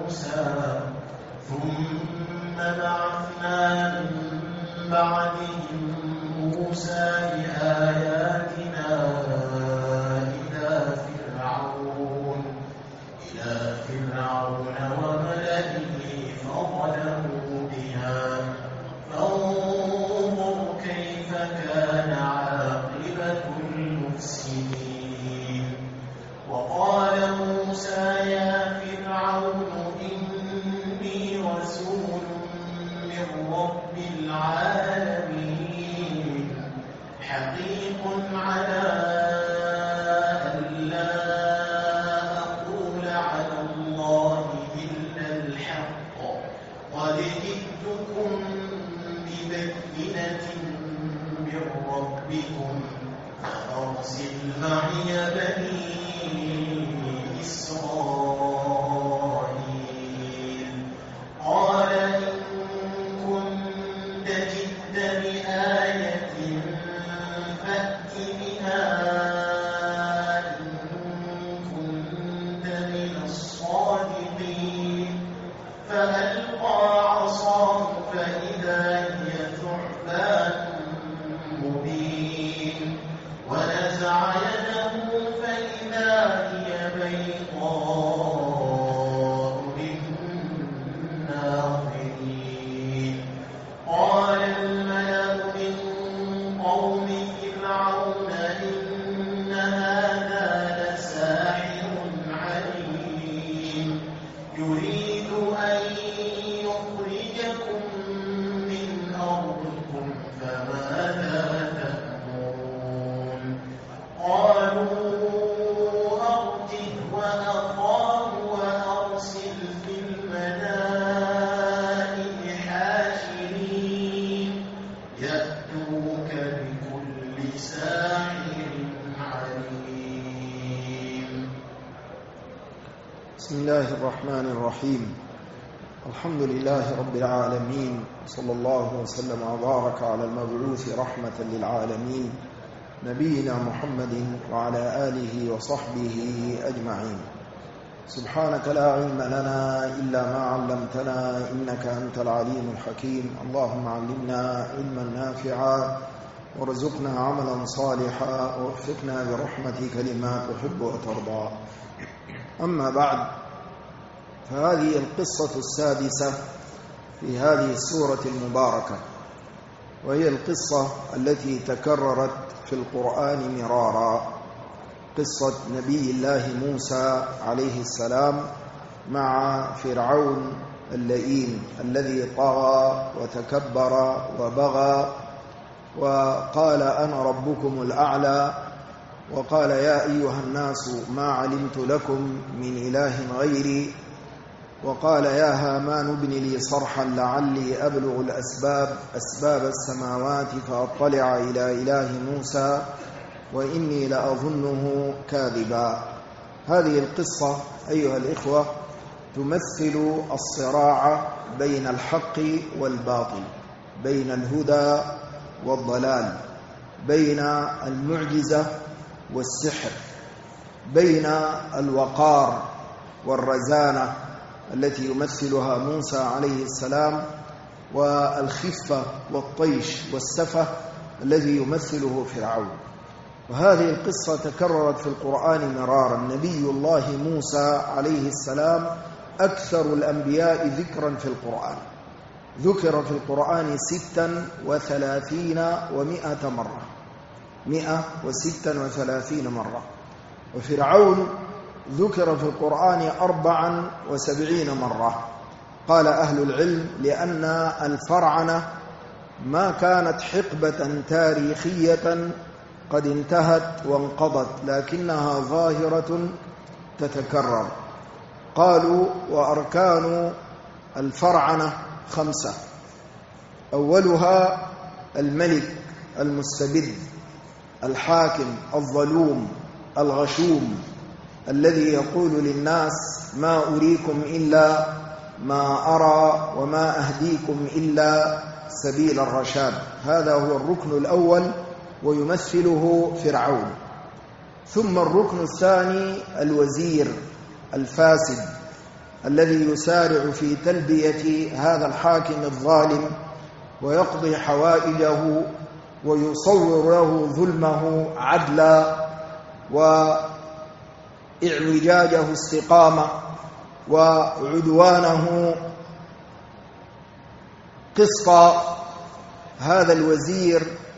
موسى ثم بعثنا من بعدهم موسى بآياتنا إلى فرعون وملئه فظلموا بها فانظر كيف كان عاقبة المفسدين. وقال موسى يا فرعون إني رسول من رب العالمين حقيق على ألا أقول على الله إلا الحق قد جئتكم ببينة من ربكم فأرسل معي بني إسرائيل. قال إن كنت جئت بآية فأت بها إن كنت من الصادقين. فألقى عصاه فإذا هي ثعبان مبين ونزع يده فإذا هي بيضاء للناظرين. قال الملأ من قوم فرعون إن هذا لساحر عليم يريد أن يخرجكم من أرضكم فماذا تأمرون. قالوا أرجه وأخاه وأرسل في المدائن حاشرين يأتوك بكل ساحر عليم. بسم الله الرحمن الرحيم. الحمد لله رب العالمين، صلى الله وسلم وبارك على المبعوث رحمة للعالمين نبينا محمد وعلى آله وصحبه أجمعين. سبحانك لا علم لنا إلا ما علمتنا إنك أنت العليم الحكيم. اللهم علمنا علما نافعا وارزقنا عملا صالحا ووفقنا برحمتك لما تحب وترضى. أما بعد، فهذه القصة السادسة في هذه السورة المباركة، وهي القصة التي تكررت في القرآن مرارا، قصة نبي الله موسى عليه السلام مع فرعون اللئيم الذي طغى وتكبر وبغى وقال أنا ربكم الأعلى، وقال يا أيها الناس ما علمت لكم من إله غيري، وقال يا هامان ابن لي صرحا لعلي أبلغ أسباب السماوات فأطلع إلى إله موسى وإني لأظنه كاذبا. هذه القصة أيها الإخوة تمثل الصراع بين الحق والباطل، بين الهدى والضلال، بين المعجزة والسحر، بين الوقار والرزانة التي يمثلها موسى عليه السلام والخفة والطيش والسفة الذي يمثله فرعون. وهذه القصة تكررت في القرآن مرارا. نبي الله موسى عليه السلام أكثر الأنبياء ذكرا في القرآن، ذكر في القرآن 36 مرة، 136 مرة. وفرعون ذكر في القرآن 74 مرة. قال أهل العلم لأن الفرعنة ما كانت حقبة تاريخية قد انتهت وانقضت، لكنها ظاهرة تتكرر. قالوا وأركان الفرعنة 5، أولها الملك المستبد الحاكم الظلوم الغشوم الذي يقول للناس ما أريكم إلا ما أرى وما أهديكم إلا سبيل الرشاد. هذا هو الركن الأول ويمثله فرعون. ثم الركن الثاني الوزير الفاسد الذي يسارع في تلبية هذا الحاكم الظالم ويقضي حوائجه ويصور له ظلمه عدلا وإعوجاجه استقامة وعدوانه قسطا. هذا الوزير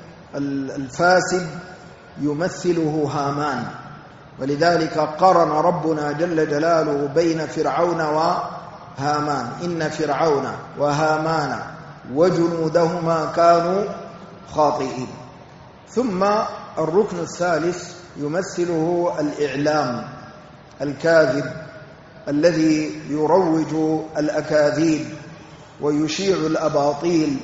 الفاسد يمثله هامان، ولذلك قرن ربنا جل جلاله بين فرعون وهامان: إن فرعون وهامان وجنودهما كانوا خاطئين. ثم الركن الثالث يمثله الإعلام الكاذب الذي يروج الأكاذيب ويشيع الأباطيل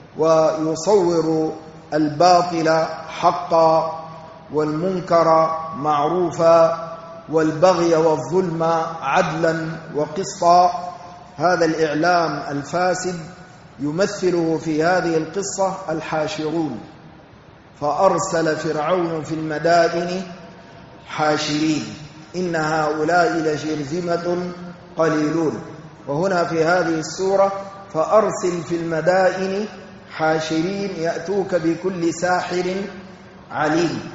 ويصور الباطل حقا والمنكر معروفا والبغي والظلم عدلا وقسطا. هذا الإعلام الفاسد يمثله في هذه القصة الحاشرون: فأرسل فرعون في المدائن حاشرين إن هؤلاء لشرذمة قليلون. وهنا في هذه السورة: فأرسل في المدائن حاشرين يأتوك بكل ساحر عليم.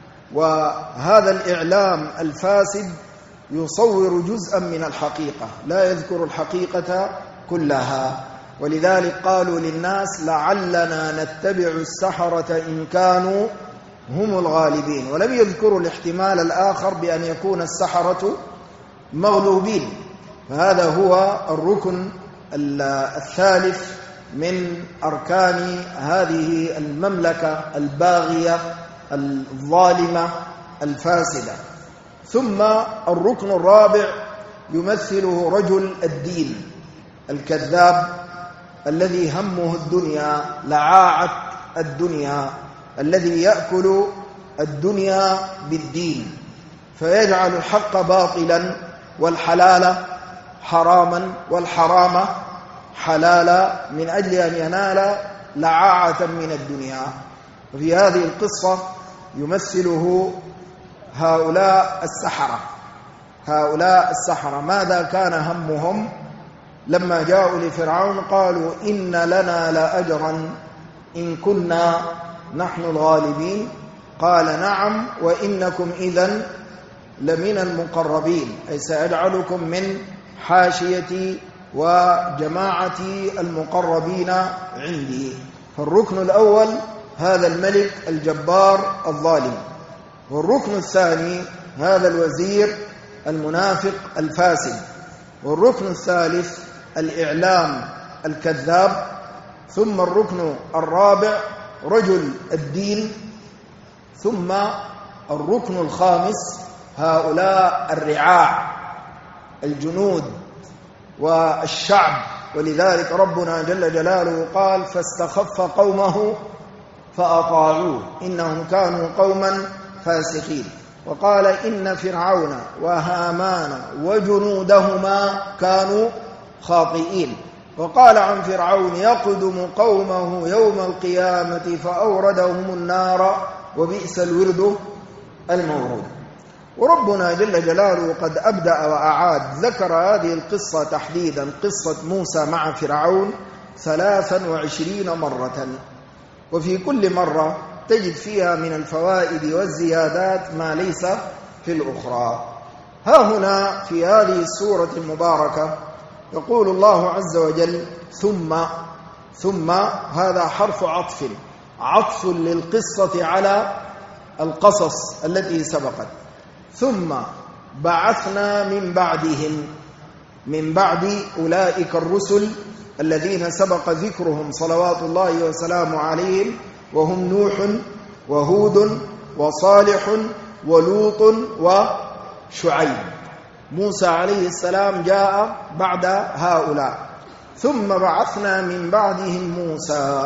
وهذا الإعلام الفاسد يصور جزءا من الحقيقة، لا يذكر الحقيقة كلها. ولذلك قالوا للناس: لعلنا نتبع السحرة إن كانوا هم الغالبين، ولم يذكروا الاحتمال الآخر بأن يكون السحرة مغلوبين. فهذا هو الركن الثالث من أركان هذه المملكة الباغية الظالمة الفاسدة. ثم الركن الرابع يمثله رجل الدين الكذاب الذي همه الدنيا، لعاعة الدنيا، الذي يأكل الدنيا بالدين، فيجعل الحق باطلا والحلال حراما والحرام حلالا من أجل أن ينال لعاعة من الدنيا. وفي هذه القصة يمثله هؤلاء السحرة. ماذا كان همهم لما جاءوا لفرعون؟ قالوا: إن لنا لأجرا إن كنا نحن الغالبين. قال: نعم وإنكم إذن لمن المقربين، أي سأجعلكم من حاشيتي وجماعتي المقربين عندي. فالركن الأول هذا الملك الجبار الظالم، والركن الثاني هذا الوزير المنافق الفاسد، والركن الثالث الإعلام الكذاب، ثم الركن الرابع رجل الدين، ثم الركن الخامس هؤلاء الرعاع الجنود والشعب. ولذلك ربنا جل جلاله قال: فاستخف قومه فأطاعوه إنهم كانوا قوما فاسقين. وقال: إن فرعون وهامان وجنودهما كانوا خاطئين. وقال عن فرعون: يقدم قومه يوم القيامة فأوردهم النار وبئس الورد المورود. وربنا جل جلاله قد أبدأ وأعاد ذكر هذه القصة تحديدا، قصة موسى مع فرعون 23 مرة، وفي كل مرة تجد فيها من الفوائد والزيادات ما ليس في الأخرى. ها هنا في هذه السورة المباركة يقول الله عز وجل: ثم هذا حرف عطف للقصة على القصص التي سبقت. ثم بعثنا من بعدهم، من بعد أولئك الرسل الذين سبق ذكرهم صلوات الله وسلامه عليهم، وهم نوح وهود وصالح ولوط وشعيب. موسى عليه السلام جاء بعد هؤلاء. ثم بعثنا من بعدهم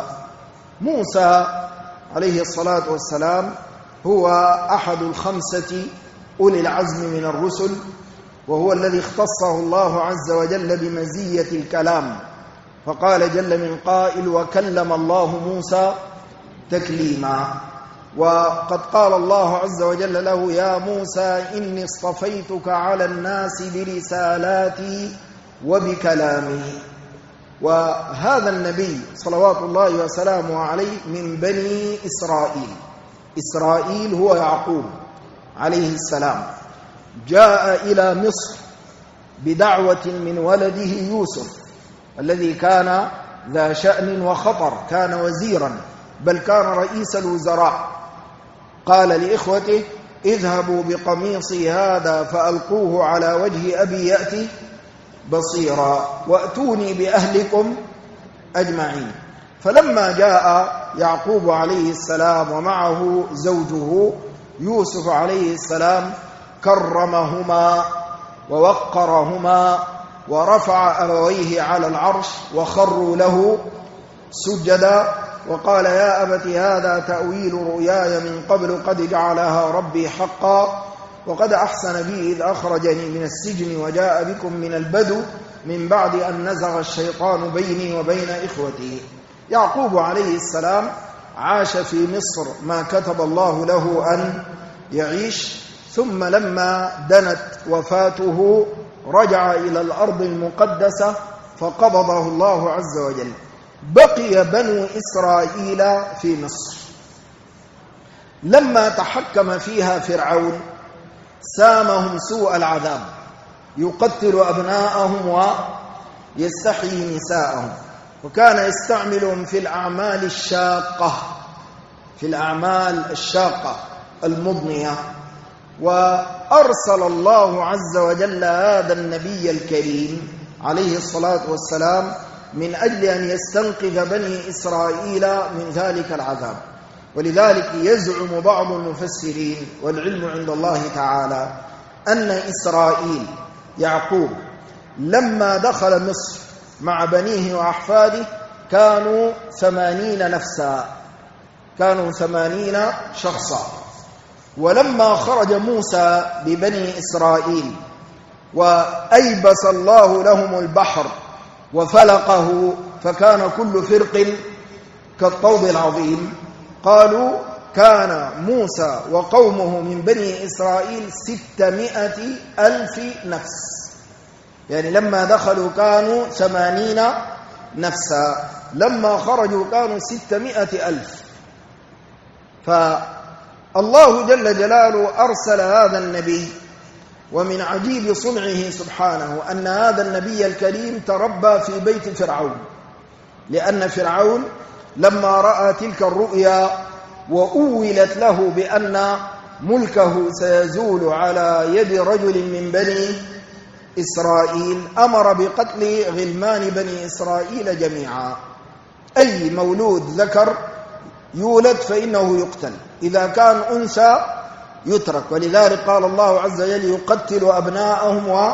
موسى عليه الصلاة والسلام هو أحد 5 أولي العزم من الرسل، وهو الذي اختصه الله عز وجل بمزية الكلام، فقال جل من قائل: وكلم الله موسى تكليما. وقد قال الله عز وجل له: يا موسى إني اصطفيتك على الناس برسالاتي وبكلامه. وهذا النبي صلوات الله وسلامه عليه من بني إسرائيل. إسرائيل هو يعقوب عليه السلام، جاء إلى مصر بدعوة من ولده يوسف الذي كان ذا شأن وخطر، كان وزيرا بل كان رئيس الوزراء. قال لإخوته: اذهبوا بقميصي هذا فألقوه على وجه أبي يأتي بصيرا وأتوني بأهلكم أجمعين. فلما جاء يعقوب عليه السلام ومعه زوجه يوسف عليه السلام كرمهما ووقرهما ورفع أبويه على العرش وخروا له سجدا، وقال: يا أبت هذا تأويل رؤياي من قبل قد جعلها ربي حقا وقد أحسن بي إذ أخرجني من السجن وجاء بكم من البدو من بعد أن نزغ الشيطان بيني وبين إخوتي. يعقوب عليه السلام عاش في مصر ما كتب الله له أن يعيش، ثم لما دنت وفاته رجع إلى الأرض المقدسة فقبضه الله عز وجل. بقي بنو إسرائيل في مصر. لما تحكم فيها فرعون سامهم سوء العذاب، يقتل أبناءهم ويستحيي نساءهم، وكان يستعملهم في الأعمال الشاقة المضنية. وأرسل الله عز وجل هذا النبي الكريم عليه الصلاة والسلام من أجل أن يستنقذ بني إسرائيل من ذلك العذاب. ولذلك يزعم بعض المفسرين والعلم عند الله تعالى أن إسرائيل يعقوب لما دخل مصر مع بنيه وأحفاده كانوا 80 نفسا، كانوا 80 شخصا. ولما خرج موسى ببني إسرائيل وأيبس الله لهم البحر وفلقه فكان كل فرق كالطود العظيم، قالوا كان موسى وقومه من بني إسرائيل 600,000 نفس، يعني لما دخلوا كانوا 80 نفسا، لما خرجوا كانوا 600,000. فالله جل جلاله أرسل هذا النبي، ومن عجيب صنعه سبحانه أن هذا النبي الكريم تربى في بيت فرعون، لأن فرعون لما رأى تلك الرؤيا وأولت له بأن ملكه سيزول على يد رجل من بني إسرائيل أمر بقتل غلمان بني إسرائيل جميعا. أي مولود ذكر يولد فإنه يقتل، إذا كان أنثى يترك. ولذلك قال الله عز وجل: يقتل أبناءهم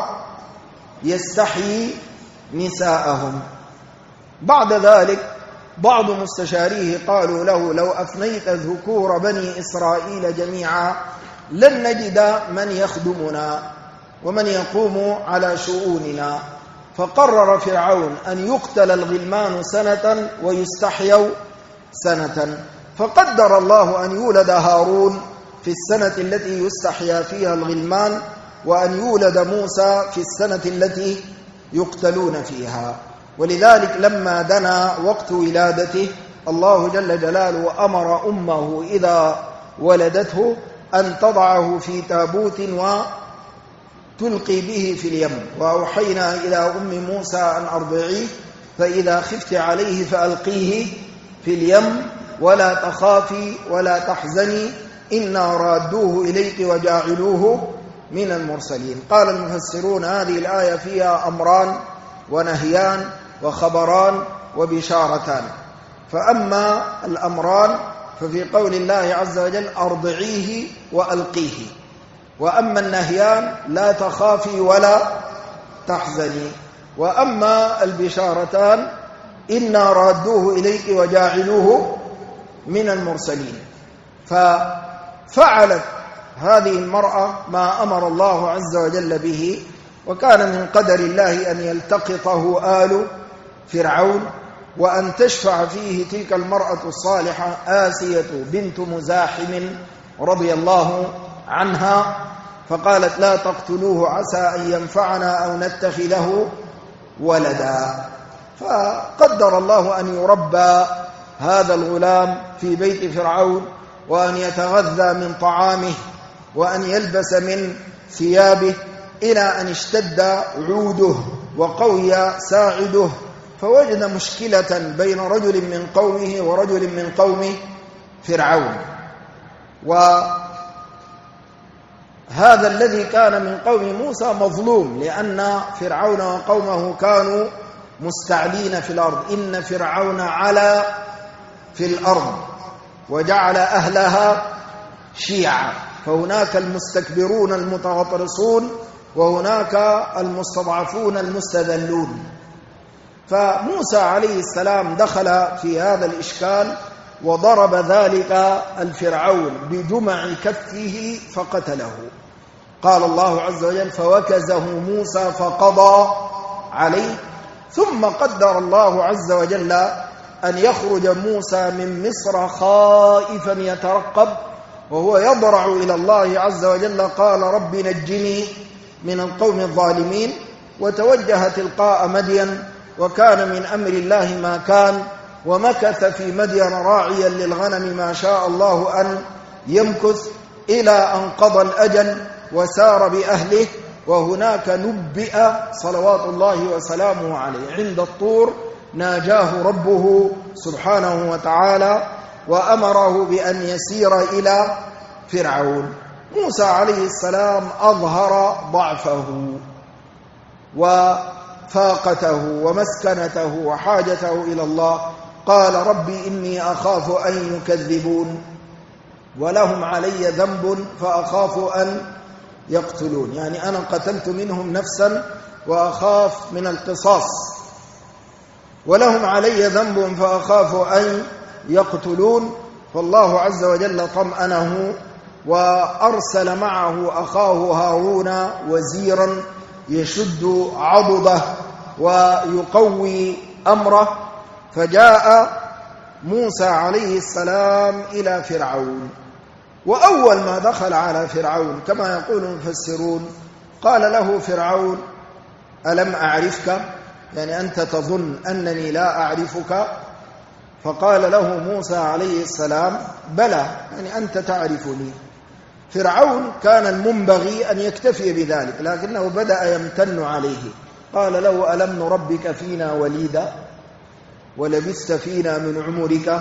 ويستحيي نساءهم. بعد ذلك بعض مستشاريه قالوا له: لو أفنيت ذكور بني إسرائيل جميعا لن نجد من يخدمنا ومن يقوم على شؤوننا. فقرر فرعون أن يقتل الغلمان سنة ويستحيوا سنة، فقدر الله أن يولد هارون في السنة التي يستحيا فيها الغلمان، وأن يولد موسى في السنة التي يقتلون فيها. ولذلك لما دنا وقت ولادته الله جل جلاله أمر أمه إذا ولدته أن تضعه في تابوت وتلقي به في اليم، وأوحينا إلى أم موسى أن أرضعيه فإذا خفت عليه فألقيه في اليم ولا تخافي ولا تحزني إنا رادوه إليك وجاعلوه من المرسلين. قال المفسرون هذه الآية فيها أمران ونهيان وخبران وبشارتان. فأما الأمران ففي قول الله عز وجل: أرضعيه وألقيه. وأما النهيان: لا تخافي ولا تحزني. وأما البشارتان: إنا رادوه إليك وجاعلوه من المرسلين. ففعلت هذه المرأة ما أمر الله عز وجل به، وكان من قدر الله أن يلتقطه آل فرعون وأن تشفع فيه تلك المرأة الصالحة آسية بنت مزاحم رضي الله عنها، فقالت: لا تقتلوه عسى أن ينفعنا أو نتخذه ولدا. فقدر الله أن يربى هذا الغلام في بيت فرعون، وأن يتغذى من طعامه، وأن يلبس من ثيابه، إلى أن اشتد عوده وقوي ساعده، فوجد مشكلة بين رجل من قومه ورجل من قوم فرعون. وهذا الذي كان من قوم موسى مظلوم، لأن فرعون وقومه كانوا مستعلين في الأرض. إن فرعون علا في الأرض وجعل أهلها شيعا، فهناك المستكبرون المتغطرسون وهناك المستضعفون المستذلون. فموسى عليه السلام دخل في هذا الإشكال وضرب ذلك الفرعون بجمع كفه فقتله. قال الله عز وجل: فوكزه موسى فقضى عليه. ثم قدر الله عز وجل أن يخرج موسى من مصر خائفا يترقب، وهو يضرع إلى الله عز وجل، قال: رب نجني من القوم الظالمين. وتوجه تلقاء مدين، وكان من أمر الله ما كان، ومكث في مدين راعيا للغنم ما شاء الله أن يمكث، إلى أن قضى الأجل وسار بأهله. وهناك نبئ صلوات الله وسلامه عليه. عند الطور ناجاه ربه سبحانه وتعالى وأمره بأن يسير إلى فرعون. موسى عليه السلام أظهر ضعفه وفاقته ومسكنته وحاجته إلى الله. قال: ربي إني أخاف أن يكذبون ولهم علي ذنب فأخاف أن يقتلون. يعني أنا قتلت منهم نفسا وأخاف من القصاص، ولهم علي ذنب فأخاف أن يقتلون. فالله عز وجل طمأنه وأرسل معه أخاه هارون وزيرا يشد عضده ويقوي أمره. فجاء موسى عليه السلام إلى فرعون، وأول ما دخل على فرعون كما يقول المفسرون قال له فرعون: ألم أعرفك؟ يعني أنت تظن أنني لا أعرفك؟ فقال له موسى عليه السلام: بلى، يعني أنت تعرفني. فرعون كان المنبغي أن يكتفي بذلك، لكنه بدأ يمتن عليه. قال له: ألم نربك فينا وليدا ولبثت فينا من عمرك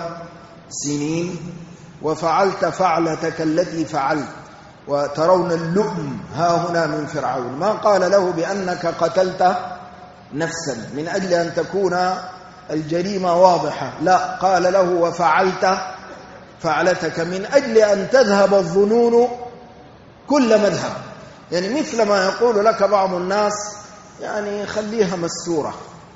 سنين وفعلت فعلتك التي فعلت. وترون اللؤم ها هنا من فرعون، ما قال له بأنك قتلت نفسا من أجل أن تكون الجريمة واضحة، لا، قال له: وفعلت فعلتك من أجل أن تذهب الظنون كل مذهب. يعني مثل ما يقول لك بعض الناس: يعني خليها مستورة،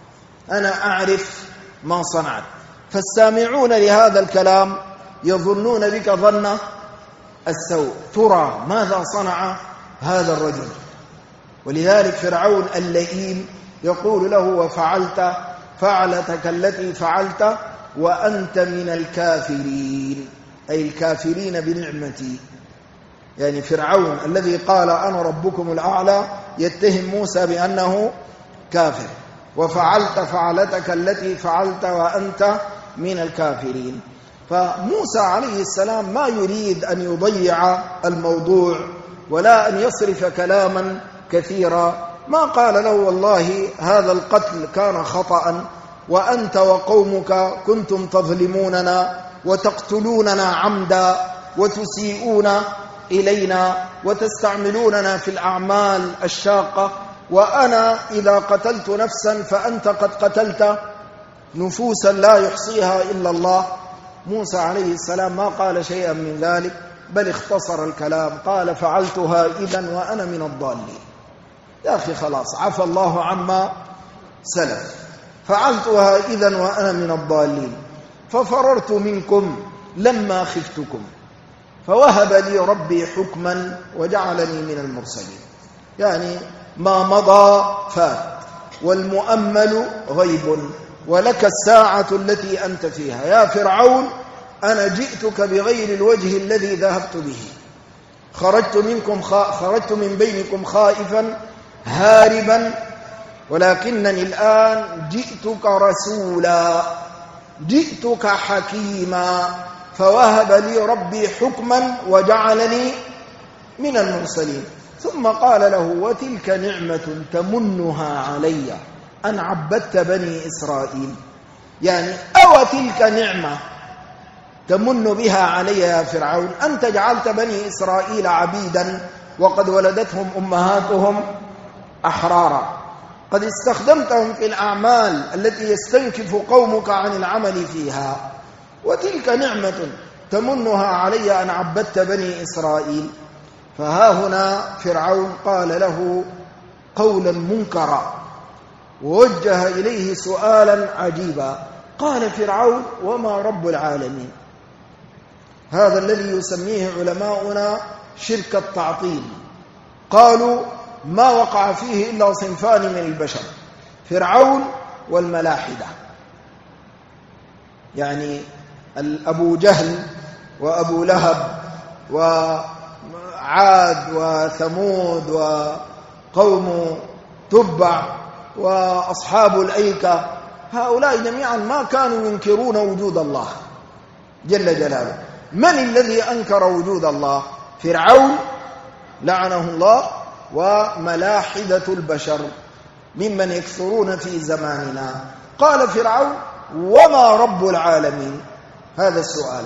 أنا أعرف ما صنعت. فالسامعون لهذا الكلام يظنون بك ظن السوء، ترى ماذا صنع هذا الرجل. ولذلك فرعون اللئيم يقول له: وفعلت فعلتك التي فعلت وأنت من الكافرين، أي الكافرين بنعمتي. يعني فرعون الذي قال أنا ربكم الأعلى يتهم موسى بأنه كافر. وفعلت فعلتك التي فعلت وأنت من الكافرين. فموسى عليه السلام ما يريد أن يضيع الموضوع ولا أن يصرف كلاما كثيرا. ما قال له: والله هذا القتل كان خطأ، وأنت وقومك كنتم تظلموننا وتقتلوننا عمدا وتسيئون إلينا وتستعملوننا في الأعمال الشاقة، وأنا إذا قتلت نفسا فأنت قد قتلت نفوسا لا يحصيها إلا الله. موسى عليه السلام ما قال شيئا من ذلك، بل اختصر الكلام، قال: فعلتها إذن وأنا من الضالين. يا أخي خلاص، عفى الله عما سلف، فعلتها إذن وأنا من الضالين، ففررت منكم لما خفتكم، فوهب لي ربي حكما وجعلني من المرسلين. يعني ما مضى فات، والمؤمل غيب، ولك الساعة التي أنت فيها. يا فرعون، أنا جئتك بغير الوجه الذي ذهبت به، خرجت من بينكم خائفا هاربا ولكنني الآن جئتك رسولا، جئتك حكيما، فوهب لي ربي حكما وجعلني من المرسلين. ثم قال له: وتلك نعمة تمنها علي أن عبدت بني إسرائيل. يعني أو تلك نعمة تمن بها علي يا فرعون أنت جعلت بني إسرائيل عبيدا وقد ولدتهم أمهاتهم أحرارا، قد استخدمتهم في الأعمال التي يستنكف قومك عن العمل فيها، وتلك نعمة تمنها علي أن عبدت بني إسرائيل. فها هنا فرعون قال له قولا منكرا ووجه إليه سؤالا عجيبا. قال فرعون: وما رب العالمين؟ هذا الذي يسميه علماؤنا شرك التعطيل. قالوا ما وقع فيه إلا صنفان من البشر: فرعون والملاحدة، يعني أبو جهل وأبو لهب وعاد وثمود وقوم تبع وأصحاب الأيكة، هؤلاء جميعا ما كانوا ينكرون وجود الله جل جلاله. من الذي أنكر وجود الله؟ فرعون لعنه الله وملاحدة البشر ممن يكثرون في زماننا. قال فرعون: وما رب العالمين؟ هذا السؤال.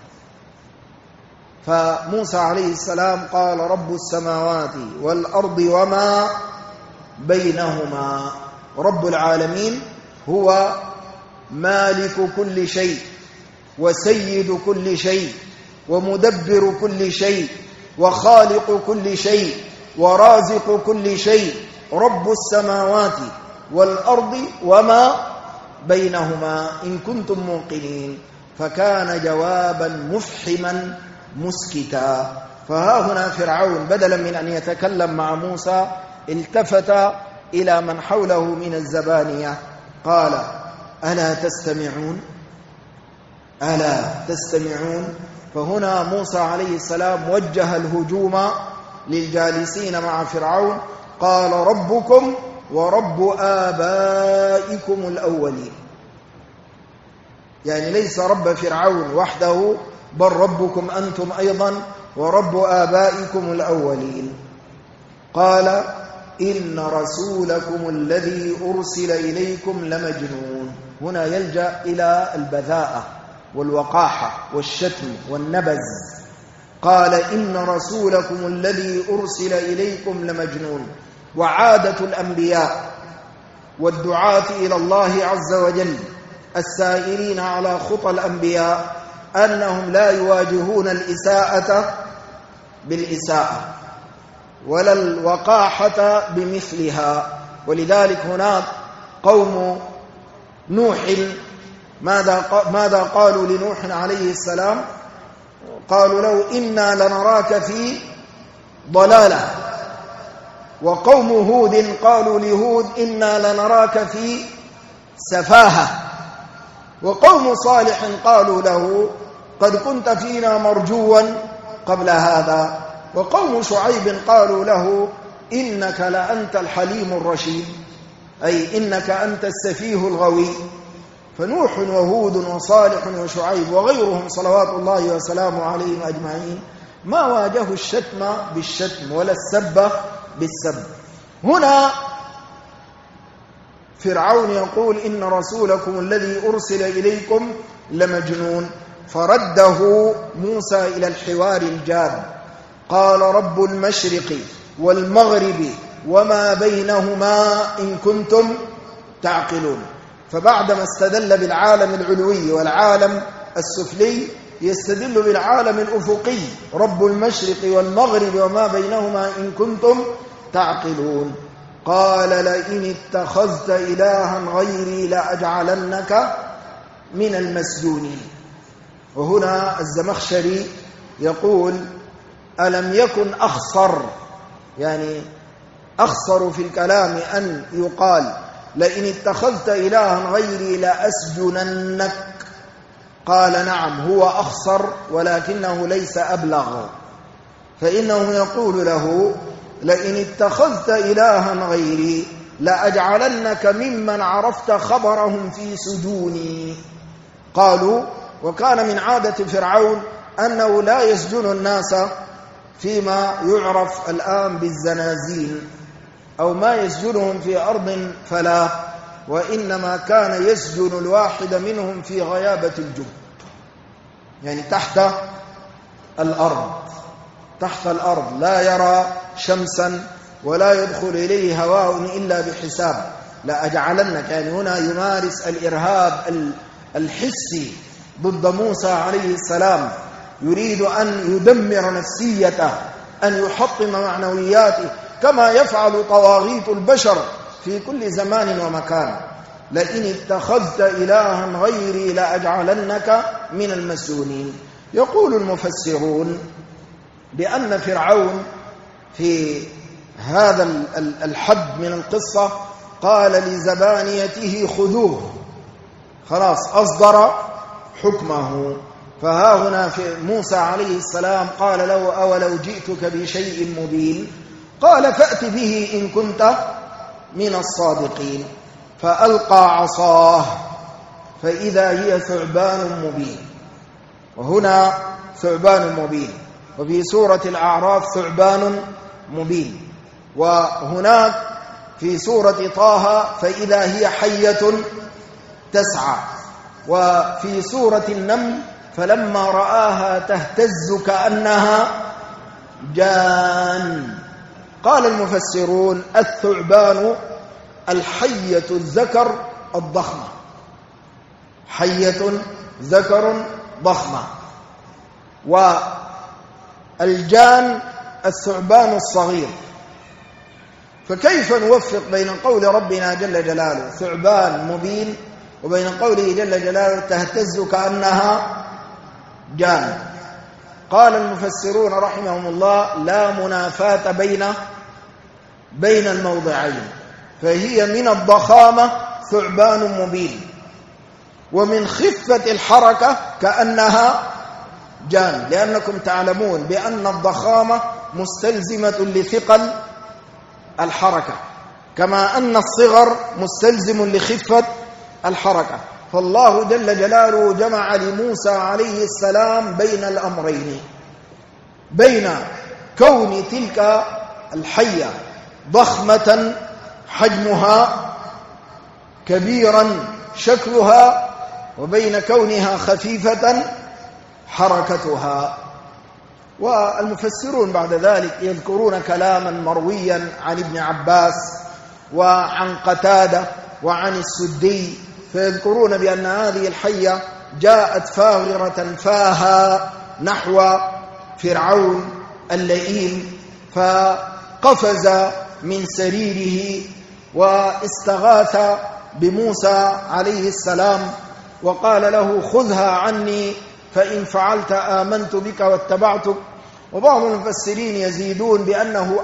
فموسى عليه السلام قال: رب السماوات والأرض وما بينهما. رب العالمين هو مالك كل شيء وسيد كل شيء ومدبر كل شيء وخالق كل شيء ورازق كل شيء، رب السماوات والأرض وما بينهما إن كنتم موقنين. فكان جوابا مفحما مسكتا. فها هنا فرعون بدلا من أن يتكلم مع موسى التفت إلى من حوله من الزبانية قال: ألا تستمعون؟ ألا تستمعون؟ فهنا موسى عليه السلام وجه الهجوم للجالسين مع فرعون، قال: ربكم ورب آبائكم الأولين. يعني ليس رب فرعون وحده، بل ربكم أنتم أيضا ورب آبائكم الأولين. قال: إن رسولكم الذي أرسل إليكم لمجنون. هنا يلجأ إلى البذاءة والوقاحة والشتم والنبذ. قال: إن رسولكم الذي أرسل إليكم لمجنون. وعادة الأنبياء والدعاة إلى الله عز وجل السائرين على خطى الأنبياء أنهم لا يواجهون الإساءة بالإساءة ولا الوقاحة بمثلها. ولذلك هناك قوم نوح ماذا قالوا لنوح عليه السلام؟ قالوا له: إنا لنراك في ضلالة. وقوم هود قالوا لهود: إنا لنراك في سفاهة. وقوم صالح قالوا له: قد كنت فينا مرجوا قبل هذا. وقوم شعيب قالوا له: إنك لأنت الحليم الرشيد، أي إنك أنت السفيه الغوي. فنوح وهود وصالح وشعيب وغيرهم صلوات الله وسلامه عليهم أجمعين ما واجهوا الشتم بالشتم ولا السب بالسب. هنا فرعون يقول: إن رسولكم الذي أرسل إليكم لمجنون. فرده موسى إلى الحوار الجاد، قال: رب المشرق والمغرب وما بينهما إن كنتم تعقلون. فبعدما استدل بالعالم العلوي والعالم السفلي يستدل بالعالم الأفقي، رب المشرق والمغرب وما بينهما إن كنتم تعقلون. قال: لئن اتخذت إلها غيري لأجعلنك من المسجونين. وهنا الزمخشري يقول: ألم يكن أخصر، يعني أخصر في الكلام أن يقال لئن اتخذت إلها غيري لأسجننك. قال: نعم، هو أخصر ولكنه ليس أبلغ، فإنه يقول له: لئن اتخذت إلها غيري لأجعلنك ممن عرفت خبرهم في سجوني. قالوا وكان من عادة فرعون أنه لا يسجن الناس فيما يعرف الآن بالزنازين، أو ما يسجنهم في أرض فلا، وإنما كان يسجن الواحد منهم في غيابة الجب، يعني تحت الأرض، تحت الأرض لا يرى شمسا ولا يدخل إليه هواء إلا بحساب. لأجعلنك، يعني هنا يمارس الإرهاب الحسي ضد موسى عليه السلام، يريد أن يدمر نفسيته، أن يحطم معنوياته، كما يفعل طواغيت البشر في كل زمان ومكان. لئن اتخذت إلها غيري لأجعلنك من المسجونين. يقول المفسرون بأن فرعون في هذا الحد من القصة قال لزبانيته خذوه، خلاص أصدر حكمه. فها هنا في موسى عليه السلام قال له أولو جئتك بشيء مبين، قال فأت به إن كنت من الصادقين. فألقى عصاه فإذا هي ثعبان مبين، وهنا ثعبان مبين، وفي سورة الأعراف ثعبان مبين، وهناك في سورة طه فإذا هي حية تسعى، وفي سورة النمل فلما رآها تهتز كأنها جان. قال المفسرون الثعبان الحية الذكر الضخمة، حية ذكر ضخمة، والجان الثعبان الصغير. فكيف نوفق بين قول ربنا جل جلاله ثعبان مبين وبين قوله جل جلاله تهتز كأنها جان؟ قال المفسرون رحمهم الله لا منافاة بين الموضعين، فهي من الضخامة ثعبان مبين، ومن خفة الحركة كأنها جان، لأنكم تعلمون بأن الضخامة مستلزمة لثقل الحركة، كما أن الصغر مستلزم لخفة الحركة. فالله جل جلاله جمع لموسى عليه السلام بين الأمرين، بين كون تلك الحية ضخمة حجمها كبيرا شكلها، وبين كونها خفيفة حركتها. والمفسرون بعد ذلك يذكرون كلاما مرويا عن ابن عباس وعن قتادة وعن السدي، فيذكرون بأن هذه الحية جاءت فاغرة فاها نحو فرعون اللئيم، فقفز من سريره واستغاث بموسى عليه السلام وقال له خذها عني فإن فعلت آمنت بك واتبعتك. وبعض المفسرين يزيدون بأنه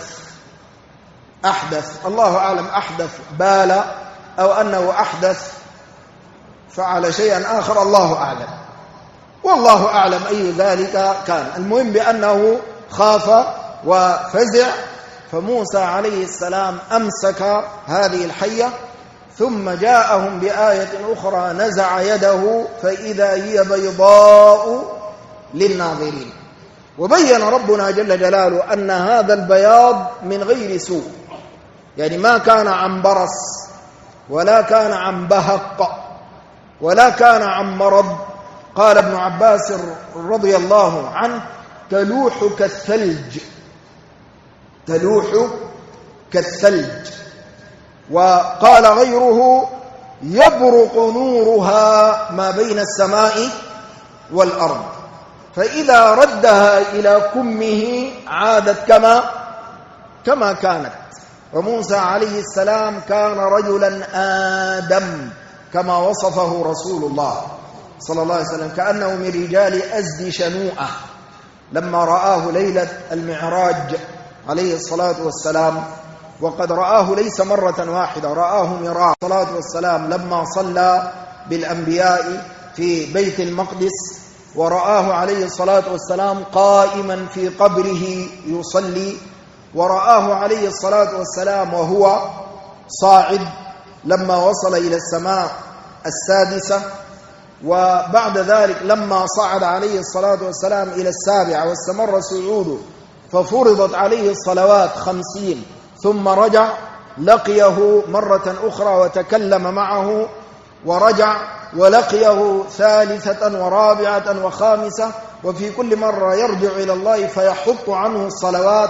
أحدث الله أعلم، أحدث بال أو أنه أحدث فعل شيئا آخر، الله أعلم، والله أعلم أي ذلك كان. المهم بأنه خاف وفزع، فموسى عليه السلام أمسك هذه الحية، ثم جاءهم بآية أخرى نزع يده فإذا هي بيضاء للناظرين. وبين ربنا جل جلاله أن هذا البياض من غير سوء، يعني ما كان عن برص ولا كان عن بهق ولا كان عن مرض. قال ابن عباس رضي الله عنه تلوح كالثلج، تلوح كالثلج. وقال غيره يبرق نورها ما بين السماء والأرض، فإذا ردها إلى كمه عادت كما كانت. وموسى عليه السلام كان رجلا آدم كما وصفه رسول الله صلى الله عليه وسلم، كأنه من رجال أزد شنوءة لما رآه ليلة المعراج عليه الصلاة والسلام، وقد رآه ليس مرة واحدة، رآه مرارا الصلاة والسلام لما صلى بالأنبياء في بيت المقدس، ورآه عليه الصلاة والسلام قائما في قبره يصلي، ورآه عليه الصلاة والسلام وهو صاعد لما وصل إلى السماء السادسة، وبعد ذلك لما صعد عليه الصلاة والسلام إلى السابعة واستمر صعوده ففرضت عليه الصلوات 50، ثم رجع لقيه مرة أخرى وتكلم معه، ورجع ولقيه ثالثة ورابعة وخامسة، وفي كل مرة يرجع إلى الله فيحط عنه الصلوات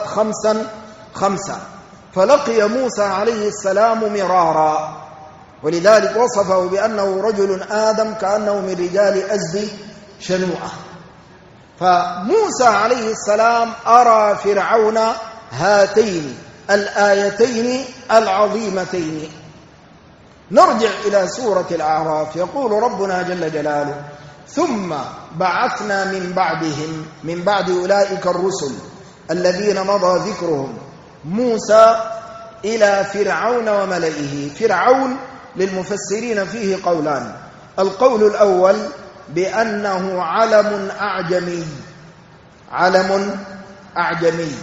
5 فلقي موسى عليه السلام مرارا، ولذلك وصفه بأنه رجل آدم كأنه من رجال أزد شنوعة. فموسى عليه السلام أرى فرعون هاتين الآيتين العظيمتين. نرجع إلى سورة الأعراف. يقول ربنا جل جلاله: ثم بعثنا من بعدهم، من بعد أولئك الرسل الذين مضى ذكرهم، موسى إلى فرعون وملئه. فرعون للمفسرين فيه قولان: القول الأول بأنه علم أعجمي، علم أعجمي،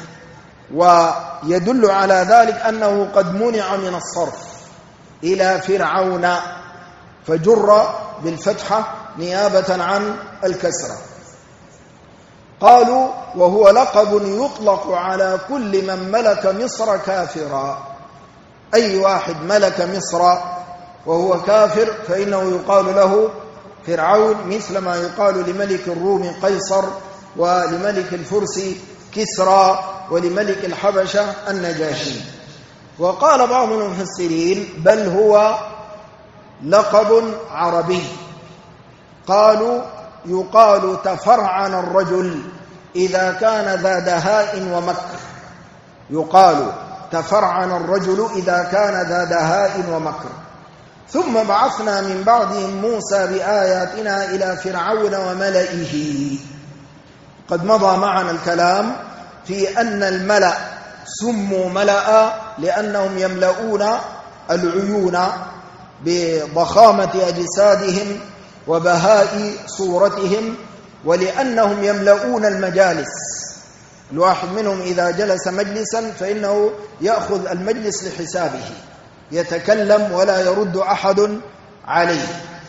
ويدل على ذلك أنه قد منع من الصرف إلى فرعون، فجر بالفتحة نيابة عن الكسرة. قالوا: وهو لقب يطلق على كل من ملك مصر كافرا، أي واحد ملك مصر وهو كافر فإنه يقال له فرعون، مثل ما يقال لملك الروم قيصر، ولملك الفرس كسرى، ولملك الحبشة النجاشي. وقال بعض المفسرين: بل هو لقب عربي. قالوا: يقال تفرعن الرجل إذا كان ذا دهاء ومكر، يقال تفرعن الرجل إذا كان ذا دهاء ومكر. ثم بعثنا من بعدهم موسى بآياتنا إلى فرعون وملئه. قد مضى معنا الكلام في أن الملأ سموا ملأ لأنهم يملؤون العيون بضخامة أجسادهم وبهاء صورتهم، ولأنهم يملؤون المجالس. الواحد منهم إذا جلس مجلسا فإنه يأخذ المجلس لحسابه، يتكلم ولا يرد أحد عليه.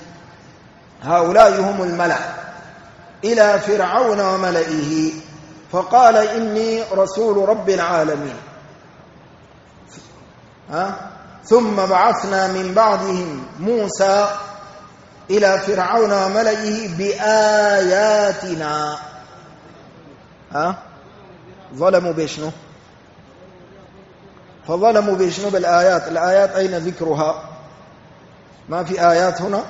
هؤلاء هم الملأ. إلى فرعون وملئه فقال: إني رسول رب العالمين. ثم بعثنا من بعدهم موسى إلى فرعون وملئه بآياتنا. ظلموا بشنو؟ فظلموا بشنو؟ بالآيات. الآيات أين ذكرها؟ ما في آيات هنا.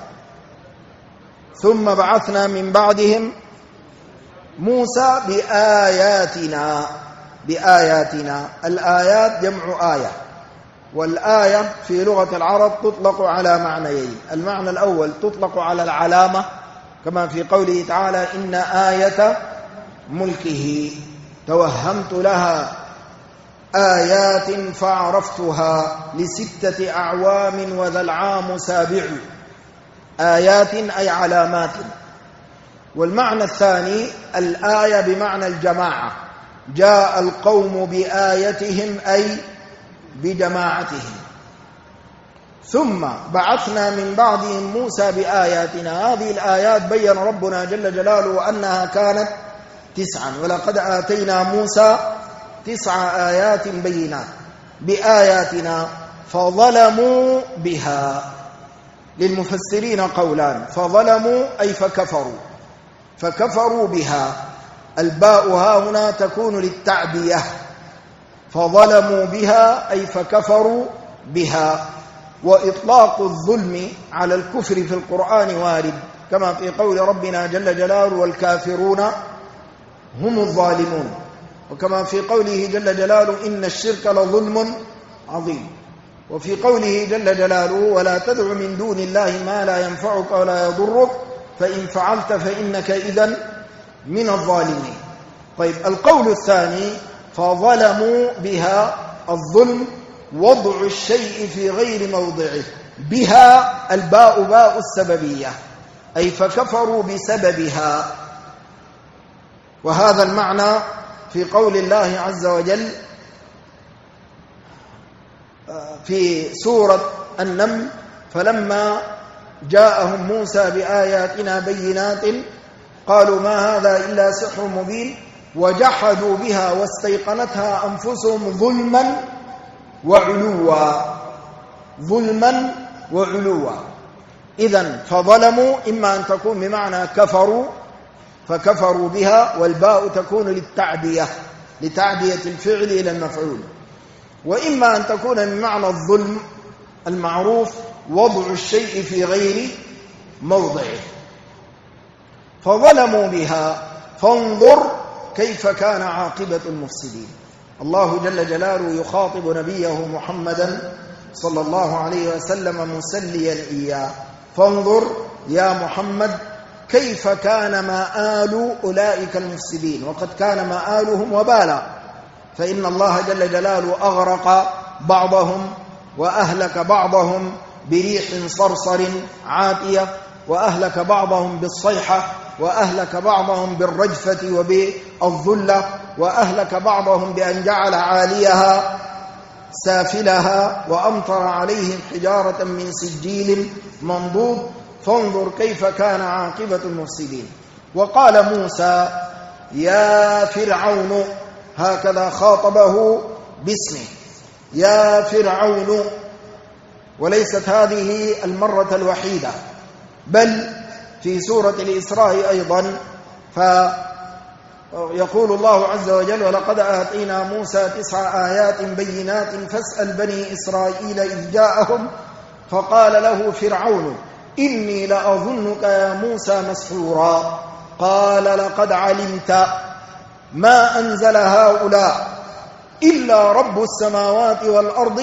ثم بعثنا من بعدهم موسى بآياتنا. بآياتنا، الآيات جمع آية، والآية في لغة العرب تطلق على معنيين: المعنى الأول تطلق على العلامة، كما في قوله تعالى: إن آية ملكه توهمت لها آيات فعرفتها ل6 أعوام وذا العام سابع. آيات أي علامات. والمعنى الثاني الآية بمعنى الجماعة، جاء القوم بآيتهم أي بجماعتهم. ثم بعثنا من بعدهم موسى بآياتنا. هذه الآيات بين ربنا جل جلاله أنها كانت 9، ولقد آتينا موسى 9 آيات بينات. بآياتنا فظلموا بها. للمفسرين قولان: فظلموا أي فكفروا، فكفروا بها. الباء ها هنا تكون للتعدية، فظلموا بها أي فكفروا بها. وإطلاق الظلم على الكفر في القرآن وارد، كما في قول ربنا جل جلاله: والكافرون هم الظالمون، وكما في قوله جل جلاله: إن الشرك لظلم عظيم. وفي قوله جل جلاله: ولا تدع من دون الله ما لا ينفعك ولا يضرك فإن فعلت فإنك إذن من الظالمين. طيب، القول الثاني فظلموا بها، الظلم وضع الشيء في غير موضعه. بها الباء باء السببية، أي فكفروا بسببها. وهذا المعنى في قول الله عز وجل: في سورة النمل فلما جاءهم موسى بآياتنا بينات قالوا ما هذا إلا سحر مبين وجحدوا بها واستيقنتها أنفسهم ظلما وعلوا. إذن فظلموا إما أن تكون بمعنى كفروا فكفروا بها، والباء تكون لتعدية الفعل إلى المفعول، وإما أن تكون بمعنى الظلم المعروف وضع الشيء في غير موضعه. فظلموا بها فانظر كيف كان عاقبة المفسدين. الله جل جلاله يخاطب نبيه محمدا صلى الله عليه وسلم مسليا إياه، فانظر يا محمد كيف كان مآل أولئك المفسدين، وقد كان مآلهم وبالا، فإن الله جل جلاله أغرق بعضهم وأهلك بعضهم بريح صرصر عاتية، وأهلك بعضهم بالصيحة، وأهلك بعضهم بالرجفة وبالظلة، وأهلك بعضهم بأن جعل عاليها سافلها وأمطر عليهم حجارة من سجيل منضود. فانظر كيف كان عاقبة المفسدين. وقال موسى يا فرعون، هكذا خاطبه باسمه يا فرعون، وليست هذه المرة الوحيدة، بل في سورة الإسراء أيضا فيقول الله عز وجل ولقد آتينا موسى 9 آيات بينات فاسأل بني إسرائيل إذ جاءهم فقال له فرعون إني لأظنك يا موسى مسحورا قال لقد علمت ما أنزل هؤلاء إلا رب السماوات والأرض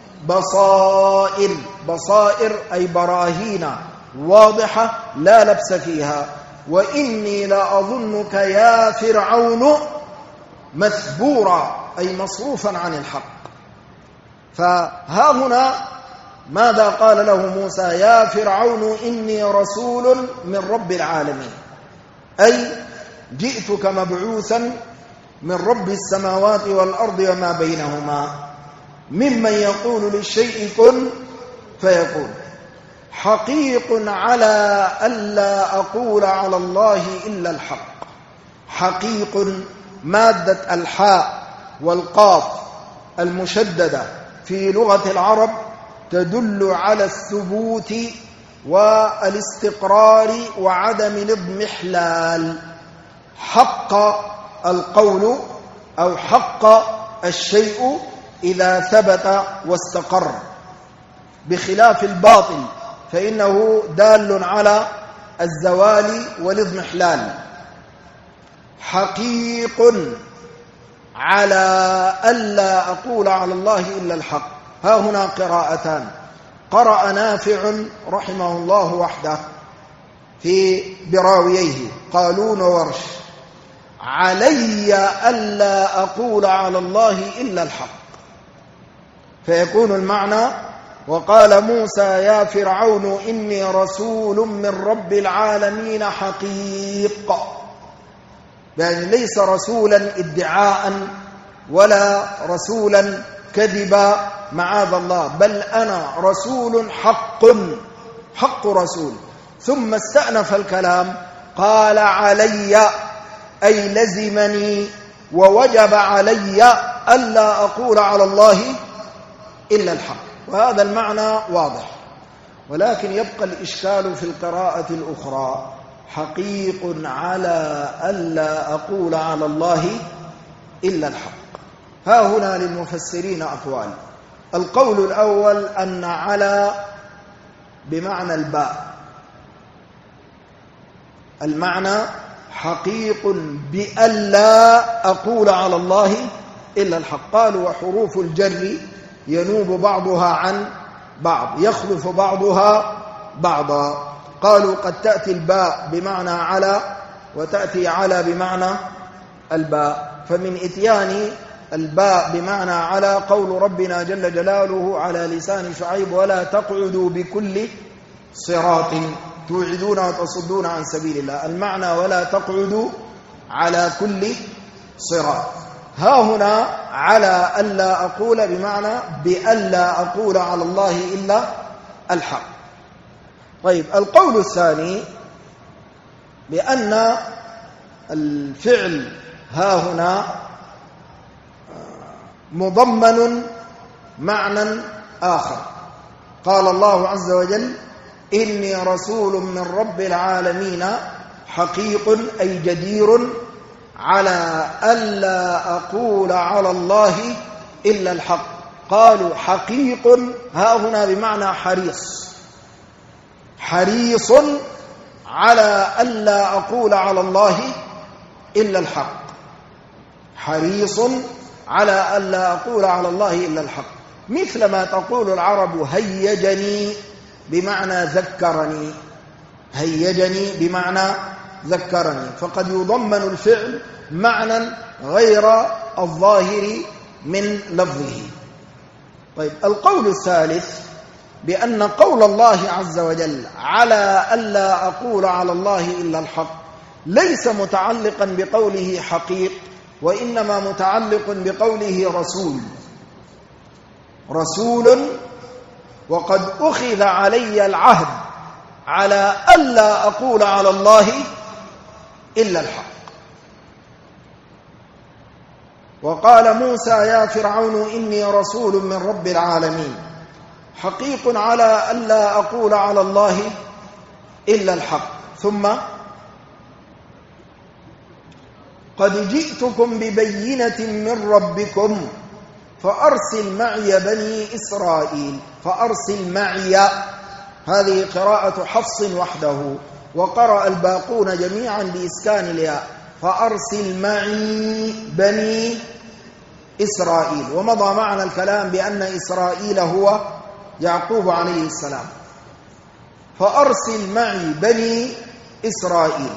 بصائر أي براهين واضحة لا لبس فيها، وإني لأظنك يا فرعون مثبورا أي مصروفا عن الحق. فها هنا ماذا قال له موسى؟ يا فرعون إني رسول من رب العالمين، أي جئتك مبعوثا من رب السماوات والأرض وما بينهما، ممن يقول للشيء كن فيكون. حقيق على ألا أقول على الله إلا الحق. حقيق مادة الحاء والقاف المشددة في لغة العرب تدل على الثبوت والاستقرار وعدم الاضمحلال. حق القول أو حق الشيء إذا ثبت واستقر، بخلاف الباطل فإنه دال على الزوال والاضمحلال. حقيق على ألا أقول على الله إلا الحق. ها هنا قراءتان، قرأ نافع رحمه الله وحده في براويه قالون وورش علي ألا أقول على الله إلا الحق، فيكون المعنى وقال موسى يا فرعون إني رسول من رب العالمين حقيق، يعني ليس رسولا ادعاء ولا رسولا كذبا معاذ الله، بل أنا رسول حق رسول. ثم استأنف الكلام قال علي أي لزمني ووجب علي ألا أقول على الله إلا الحق، وهذا المعنى واضح. ولكن يبقى الإشكال في القراءة الأخرى حقيق على ألا أقول على الله إلا الحق. ها هنا للمفسرين أقوال. القول الأول أن على بمعنى الباء، المعنى حقيق بألا أقول على الله إلا الحق. قالوا وحروف الجر ينوب بعضها عن بعض، يخلف بعضها بعضا. قالوا قد تأتي الباء بمعنى على وتأتي على بمعنى الباء، فمن إتيان الباء بمعنى على قول ربنا جل جلاله على لسان شعيب ولا تقعدوا بكل صراط توعدون وتصدون عن سبيل الله. المعنى ولا تقعدوا على كل صراط. ها هنا على ألا أقول بمعنى بألا أقول على الله إلا الحق. طيب القول الثاني بأن الفعل ها هنا مضمن معنى آخر. قال الله عز وجل إني رسول من رب العالمين حقيق أي جدير على ألا أقول على الله إلا الحق. قالوا حقيق ها هنا بمعنى حريص، حريص على ألا أقول على الله إلا الحق، حريص على ألا أقول على الله إلا الحق، مثل ما تقول العرب هيجني بمعنى ذكرني، هيجني بمعنى ذكرني، فقد يضمن الفعل معنى غير الظاهر من لفظه. طيب القول الثالث بأن قول الله عز وجل على ألا أقول على الله إلا الحق ليس متعلقا بقوله حقيق، وإنما متعلق بقوله رسول، رسول وقد أخذ علي العهد على ألا أقول على الله إلا الحق. وقال موسى يا فرعون إني رسول من رب العالمين حقيق على ألا أقول على الله إلا الحق. ثم قد جئتكم ببينة من ربكم فأرسل معي بني إسرائيل. فأرسل معي هذه قراءة حفص وحده، وقرأ الباقون جميعا بإسكان الياء فأرسل معي بني إسرائيل. ومضى معنا الكلام بأن إسرائيل هو يعقوب عليه السلام. فأرسل معي بني إسرائيل.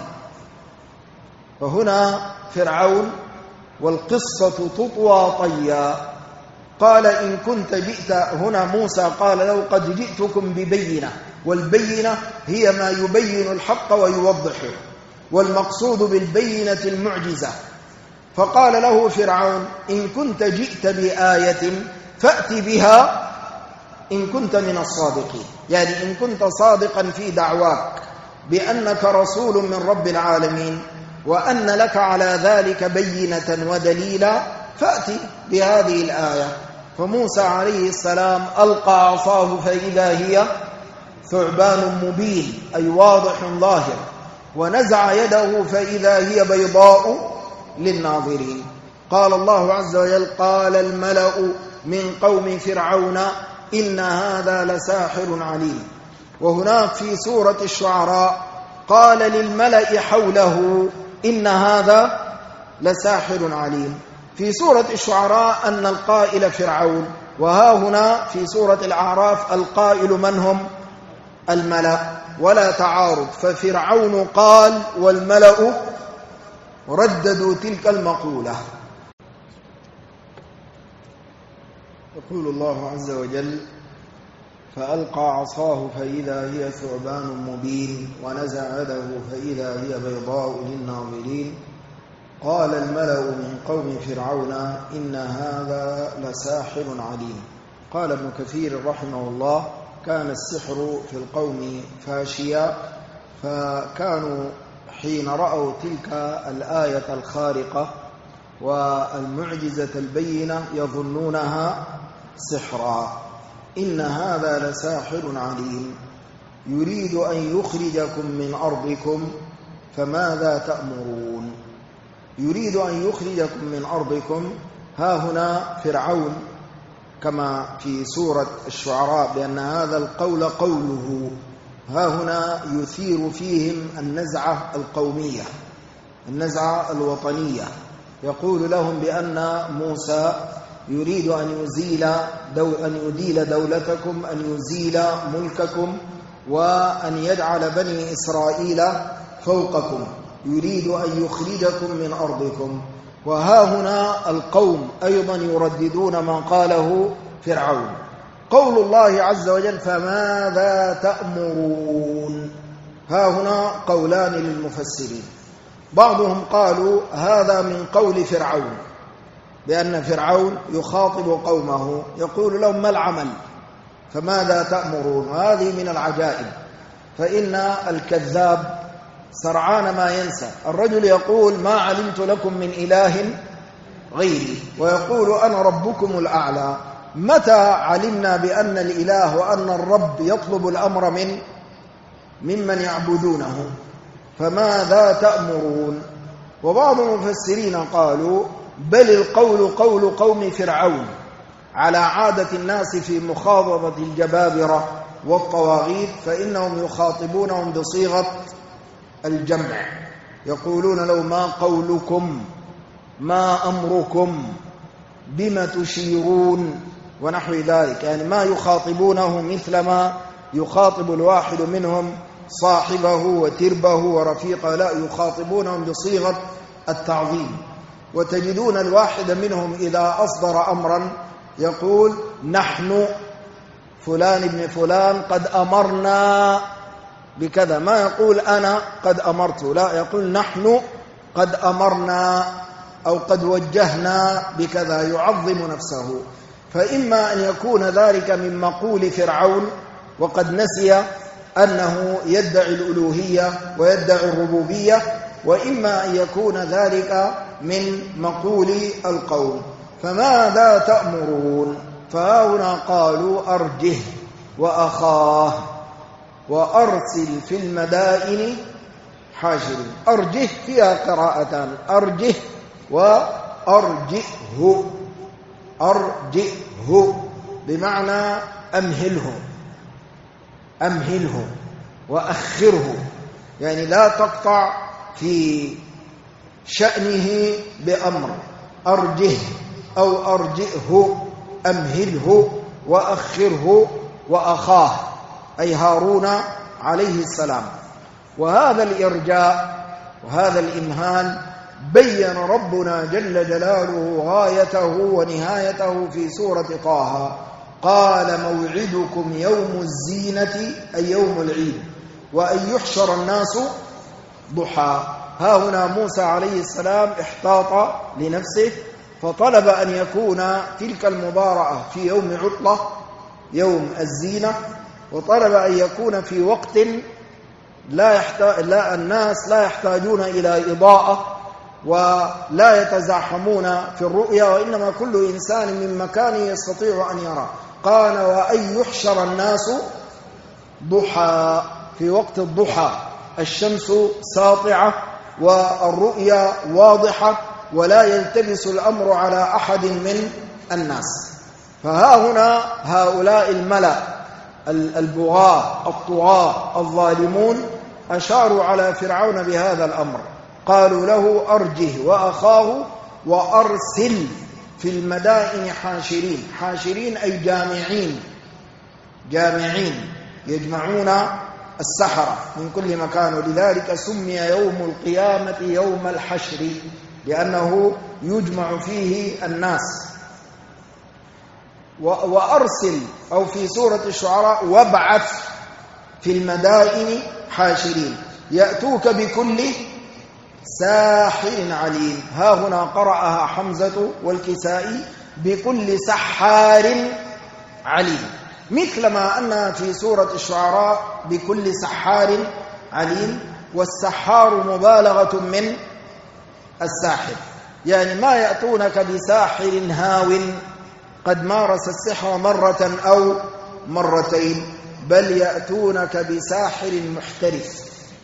فهنا فرعون والقصة تطوى طيا. قال إن كنت جئت، هنا موسى قال له قد جئتكم ببينة، والبينة هي ما يبين الحق ويوضحه، والمقصود بالبينة المعجزة. فقال له فرعون إن كنت جئت بآية فأت بها إن كنت من الصادقين، يعني إن كنت صادقا في دعواك بأنك رسول من رب العالمين وأن لك على ذلك بينة ودليلا فأتي بهذه الآية. فموسى عليه السلام ألقى عصاه فإذا هي ثعبان مبين أي واضح ظاهر، ونزع يده فإذا هي بيضاء للناظرين. قال الله عز وجل قال الملأ من قوم فرعون إن هذا لساحر عليم. وهناك في سورة الشعراء قال للملأ حوله إن هذا لساحر عليم. في سورة الشعراء أن القائل فرعون، وها هنا في سورة الأعراف القائل من هم؟ الملأ، ولا تعارض، ففرعون قال والملأ رددوا تلك المقولة. يقول الله عز وجل فألقى عصاه فإذا هي ثعبان مبين ونزع يده فإذا هي بيضاء للناظرين. قال الملأ من قوم فرعون إن هذا لساحر عليم. قال ابن كثير رحمه الله كان السحر في القوم فاشيا، فكانوا حين رأوا تلك الآية الخارقة والمعجزة البينة يظنونها سحرا. إن هذا لساحر عليم يريد أن يخرجكم من أرضكم فماذا تأمرون. يريد أن يخرجكم من أرضكم، ها هنا فرعون كما في سورة الشعراء بأن هذا القول قوله، ها هنا يثير فيهم النزعة القومية، النزعة الوطنية. يقول لهم بأن موسى يريد أن يديل دولتكم، أن يزيل ملككم، وأن يجعل بني إسرائيل فوقكم، يريد أن يخرجكم من أرضكم. وها هنا القوم أيضا يرددون ما قاله فرعون. قول الله عز وجل فماذا تأمرون، ها هنا قولان للمفسرين. بعضهم قالوا هذا من قول فرعون، بأن فرعون يخاطب قومه يقول لهم ما العمل فماذا تأمرون؟ وهذه من العجائب، فإن الكذاب سرعان ما ينسى. الرجل يقول ما علمت لكم من إله غيري، ويقول أنا ربكم الأعلى. متى علمنا بأن الإله وأن الرب يطلب الأمر ممن يعبدونه؟ فماذا تأمرون؟ وبعض المفسرين قالوا بل القول قول قوم فرعون، على عادة الناس في مخاطبة الجبابرة والطواغيت، فإنهم يخاطبونهم بصيغة الجمع، يقولون له ما قولكم، ما أمركم، بما تشيرون، ونحو ذلك. يعني ما يخاطبونه مثلما يخاطب الواحد منهم صاحبه وتربه ورفيقه، لا، يخاطبونهم بصيغة التعظيم. وتجدون الواحد منهم إذا أصدر أمرا يقول نحن فلان ابن فلان قد أمرنا بكذا، ما يقول أنا قد أمرت، لا، يقول نحن قد أمرنا أو قد وجهنا بكذا، يعظم نفسه. فإما أن يكون ذلك من مقول فرعون وقد نسي أنه يدعي الألوهية ويدعي الربوبية، وإما أن يكون ذلك من مقول القوم. فماذا تأمرون؟ فهنا قالوا أرجه وأخاه وأرسل في المدائن حاشرين. أرجه فيها قراءتان، أرجه وأرجئه. أرجئه بمعنى أمهله وأخره، يعني لا تقطع في شأنه بأمر. أرجه أو أرجئه، أمهله وأخره، وأخاه أي هارون عليه السلام. وهذا الإرجاء وهذا الإمهال بين ربنا جل جلاله غايته ونهايته في سورة طه. قال موعدكم يوم الزينة أي يوم العيد، وأن يحشر الناس ضحى. ها هنا موسى عليه السلام احتاط لنفسه فطلب أن يكون تلك المبارأة في يوم عطلة يوم الزينة، وطلب أن يكون في وقت الناس لا يحتاجون إلى إضاءة ولا يتزاحمون في الرؤيا، وإنما كل إنسان من مكانه يستطيع أن يرى. قال وأن يحشر الناس ضحى، في وقت الضحى الشمس ساطعة والرؤيا واضحة ولا يلتبس الأمر على أحد من الناس. فها هنا هؤلاء الملأ البغاة الطغاة الظالمون أشاروا على فرعون بهذا الأمر، قالوا له أرجه وأخاه وأرسل في المدائن حاشرين. حاشرين أي جامعين يجمعون السحرة من كل مكان، ولذلك سمي يوم القيامة يوم الحشر لأنه يجمع فيه الناس. وأرسل أو في سورة الشعراء وابعث في المدائن حاشرين يأتوك بكل ساحر عليم. ها هنا قرأها حمزة والكسائي بكل سحار عليم، مثلما أنها في سورة الشعراء بكل سحار عليم. والسحار مبالغة من الساحر، يعني ما يأتونك بساحر هاو قد مارس السحر مرة أو مرتين، بل يأتونك بساحر محترف،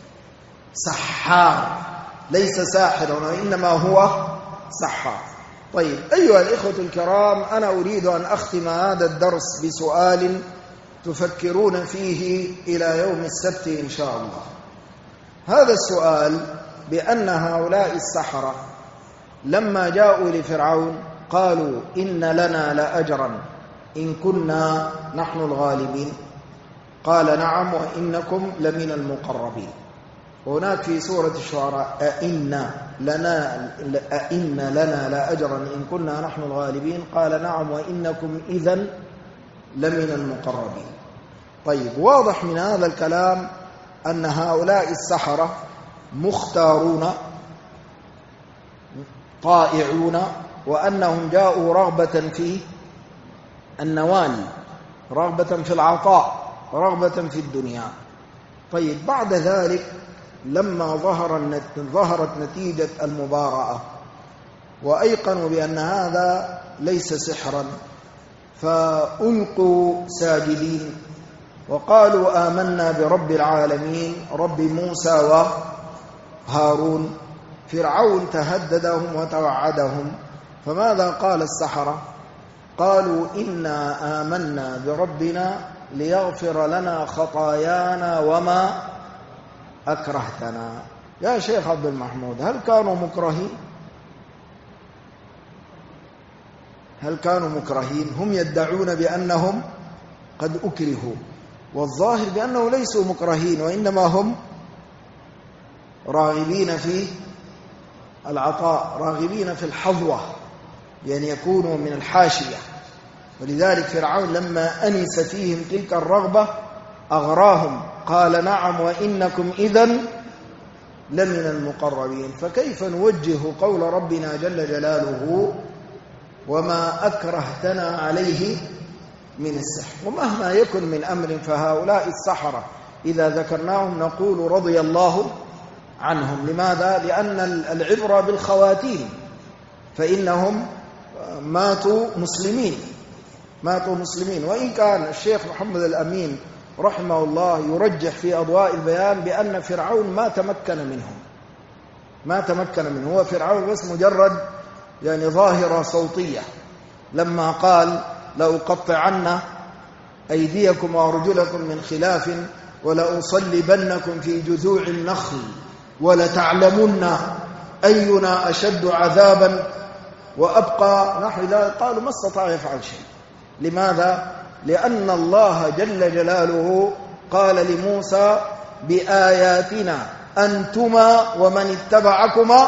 سحار ليس ساحر وإنما هو سحار. طيب أيها الإخوة الكرام، أنا أريد أن أختم هذا الدرس بسؤال تفكرون فيه إلى يوم السبت إن شاء الله. هذا السؤال بأن هؤلاء السحرة لما جاءوا لفرعون قالوا إن لنا لأجرا إن كنا نحن الغالبين، قال نعم وإنكم لمن المقربين. هناك في سورة الشعراء أئن لنا لأجرا إن كنا نحن الغالبين، قال نعم وإنكم إذن لمن المقربين. طيب واضح من هذا الكلام أن هؤلاء السحرة مختارون طائعون وأنهم جاءوا رغبة في النوال، رغبة في العطاء، رغبة في الدنيا. طيب بعد ذلك لما ظهرت نتيجة المباراة وأيقنوا بأن هذا ليس سحرا، فألقوا ساجدين وقالوا آمنا برب العالمين رب موسى وهارون. فرعون تهددهم وتوعدهم، فماذا قال السحرة؟ قالوا إنا آمنا بربنا ليغفر لنا خطايانا وما أكرهتنا. يا شيخ عبد المحمود، هل كانوا مكرهين؟ هل كانوا مكرهين؟ هم يدعون بأنهم قد أكرهوا، والظاهر بأنه ليسوا مكرهين، وإنما هم راغبين في العطاء، راغبين في الحظوة، يعني يكونوا من الحاشية. ولذلك فرعون لما أنس فيهم تلك الرغبة أغراهم، قال نعم وإنكم إذن لمن المقربين. فكيف نوجه قول ربنا جل جلاله وما أكرهتنا عليه من السحر؟ ومهما يكن من أمر فهؤلاء السحرة إذا ذكرناهم نقول رضي الله عنهم. لماذا؟ لأن العبرة بالخواتيم، فإنهم ماتوا مسلمين. وإن كان الشيخ محمد الأمين رحمه الله يرجح في أضواء البيان بأن فرعون ما تمكن منه، هو فرعون بس مجرد يعني ظاهرة صوتية، لما قال لأقطعن أيديكم وأرجلكم من خلاف ولأصلبنكم في جذوع النخل ولتعلمن أينا أشد عذابا وأبقى، نحو ذلك. قالوا ما استطاع يفعل شيء. لماذا؟ لأن الله جل جلاله قال لموسى بآياتنا أنتما ومن اتبعكما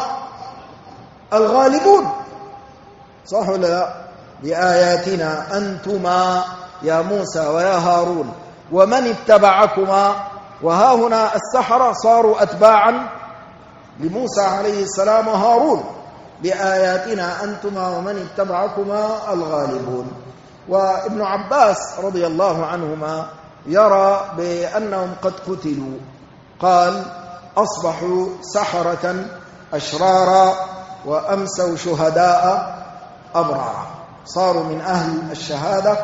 الغالبون، صح ولا لا؟ بآياتنا أنتما يا موسى ويا هارون ومن اتبعكما، وها هنا السحرة صاروا أتباعا لموسى عليه السلام وهارون. بآياتنا أنتما ومن اتبعكما الغالبون. وابن عباس رضي الله عنهما يرى بأنهم قد قتلوا، قال أصبحوا سحرة أشرارا وأمسوا شهداء أبرارا، صاروا من أهل الشهادة،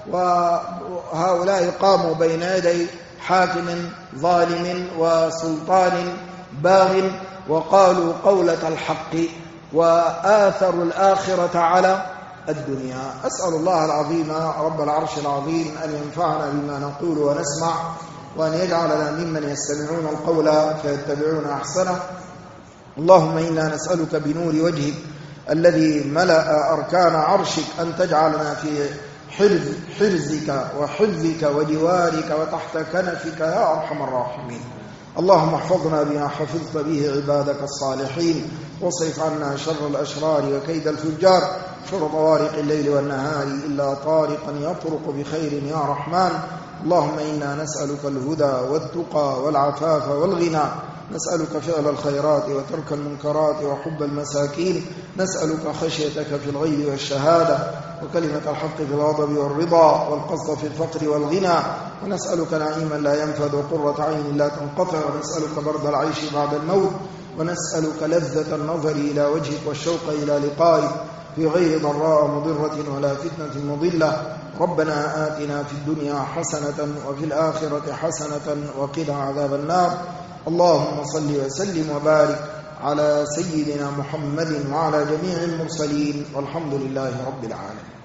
وهؤلاء قاموا بين يدي حاكم ظالم وسلطان باغ وقالوا قولة الحق وآثروا الآخرة على الدنيا. أسأل الله العظيم رب العرش العظيم أن ينفعنا بما نقول ونسمع، وأن يجعلنا ممن يستمعون القول فيتبعون أحسنه. اللهم إنا نسألك بنور وجهك الذي ملأ أركان عرشك أن تجعلنا في حرزك وحفظك وجوارك وتحت كنفك يا أرحم الراحمين. اللهم احفظنا بما حفظت به عبادك الصالحين، واصرف عنا شر الأشرار وكيد الفجار، شر طوارق الليل والنهار إلا طارقا يطرق بخير يا رحمن. اللهم إنا نسألك الهدى والتقى والعفاف والغنى، نسألك فعل الخيرات وترك المنكرات وحب المساكين، نسألك خشيتك في الغيب والشهادة وكلمة الحق في الغضب والرضا والقصد في الفقر والغنى، ونسألك نعيما لا ينفد وقرة عين لا تنقطع، ونسألك برد العيش بعد الموت، ونسألك لذة النظر إلى وجهك والشوق إلى لقائك في غير ضراء مضرة ولا فتنة مضلة. ربنا آتنا في الدنيا حسنة وفي الآخرة حسنة وقنا عذاب النار. اللهم صل وسلم وبارك على سيدنا محمد وعلى جميع المرسلين، والحمد لله رب العالمين.